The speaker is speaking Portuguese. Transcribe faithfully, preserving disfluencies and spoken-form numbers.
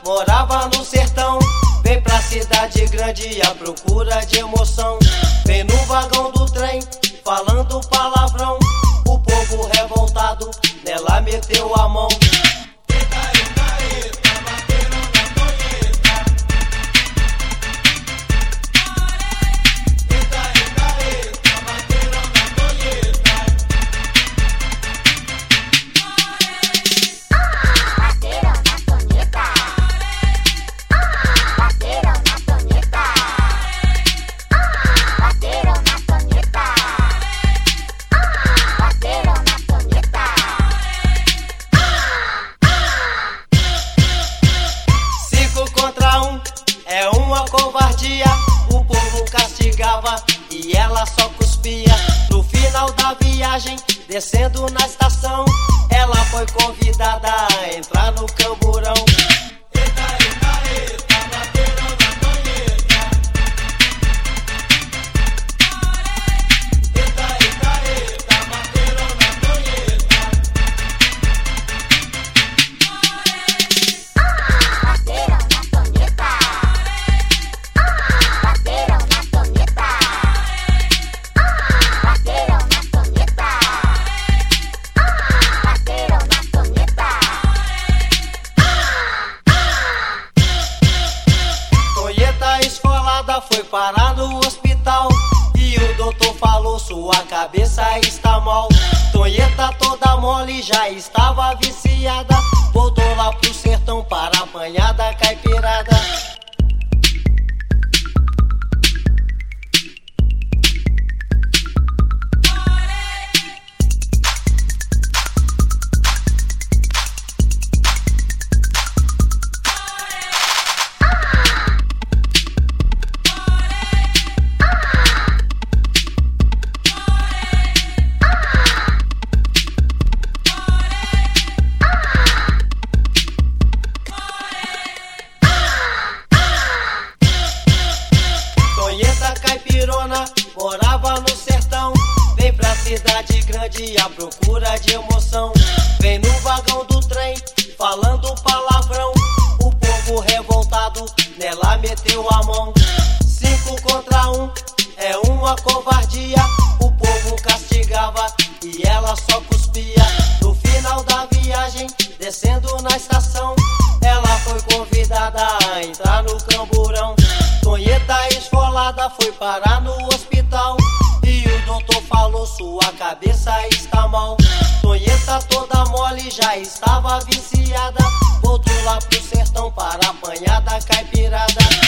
morava no sertão. Vem pra cidade grande à procura de emoção. Vem no vagão do trem, falando palavrão. O povo revoltado, nela meteu a mão. É uma covardia, o povo castigava e ela só cuspia. No final da viagem, descendo na estação, ela foi convidada a entrar no camburão. Eita, eita, eita, bateram na tonheta. Eita, eita, eita, bateram na tonheta. Bateram na tonheta. Bateram na tonheta. Bateram na tonheta. Bateram na tonheta. Tonheta esfolada foi parar no hospital e o doutor falou: sua cabeça está mal. Tonheta toda mole já estava viciada, voltou lá pro sertão para apanhar da caipirada. Tonheta caipirona morava no sertão. Vem pra cidade grande à procura de emoção. Vem no vagão do trem, falando palavrão. O povo revoltado, nela meteu a mão. Cinco contra um, é uma covardia. O povo castigava e ela só cuspia. No final da viagem, descendo na estação, ela foi convidada a entrar no camburão. Tonheta esfolada foi parar no hospital e o doutor falou: sua cabeça está mal. Tonheta toda mole já estava viciada, voltou lá pro sertão para apanhar da caipirada.